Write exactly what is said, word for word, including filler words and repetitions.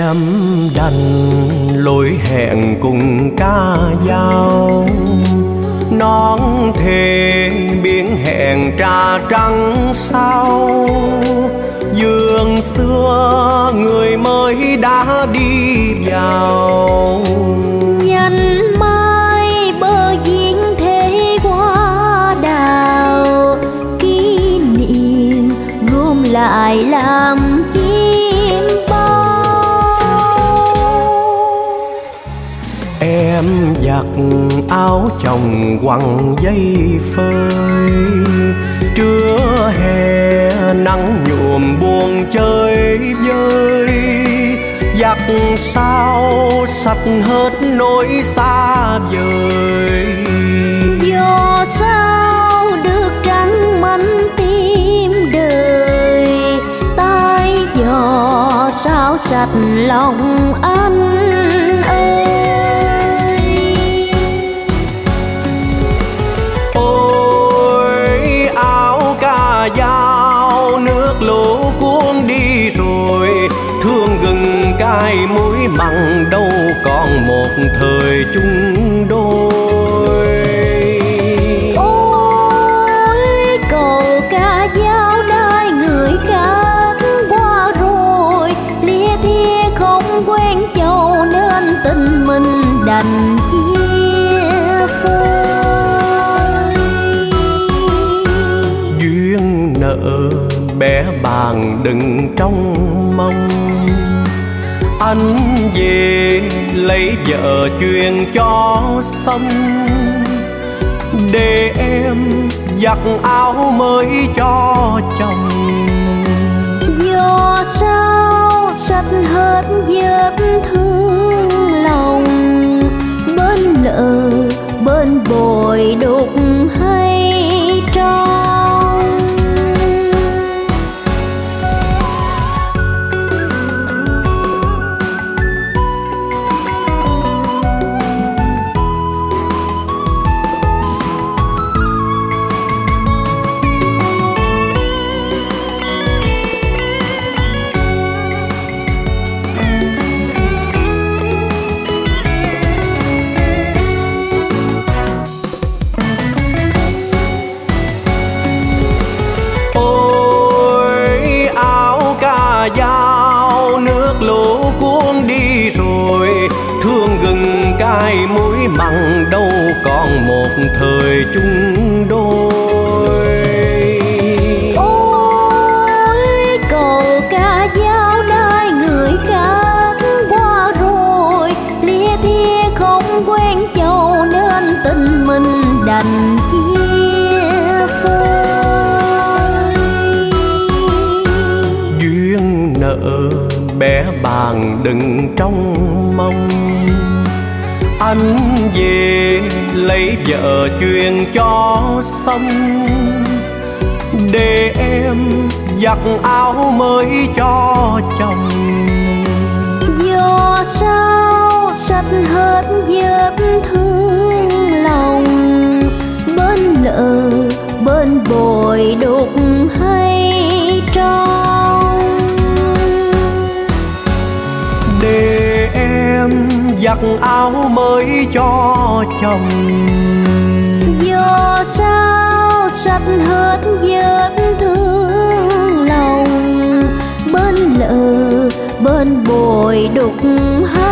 Em đành lối hẹn cùng ca dao, non thề biển hẹn trà trắng sao. Giường xưa người mới đã đi vào, nhành mai bờ diễn thế hoa đào. Kỷ niệm gom lại làm chim bao. Em giặt áo chồng quăng dây phơi, trưa hè nắng nhuộm buồn chơi vơi. Giặt sao sạch hết nỗi xa vời, do sao được trắng mảnh tim đời. Tai dò sao sạch lòng anh ơi. Ôi áo cà dao nước lũ cuốn đi rồi, thương gừng cay muối mặn đâu còn một thời chung đôi. Ôi cầu ca dao đai người khác qua rồi, lia thia không quen châu nên tình mình đành chia phôi. Duyên nợ bé bàng đừng trong mong, anh về lấy vợ truyền cho xong. Để em giặt áo mới cho chồng, do sao sạch hết vết thương lòng. Bên lỡ bên bồi đục hay trong. dao nước lũ cuốn đi rồi, thương gừng cay muối mặn đâu còn một thời chung đôi. Ôi cầu ca dao đai người khác qua rồi, lia thia không quen châu nên tình mình đành chia phôi. Duyên nợ bé bàng đừng trong mong, anh về lấy vợ truyền cho xong. Để em giặt áo mới cho chồng, do sao sạch hết vết thương lòng. Bên lỡ bên bồi đục hay trong. Để em giặt áo mới cho chồng, do sao sạch hết vết thương lòng. Bên lỡ bên bồi đục hay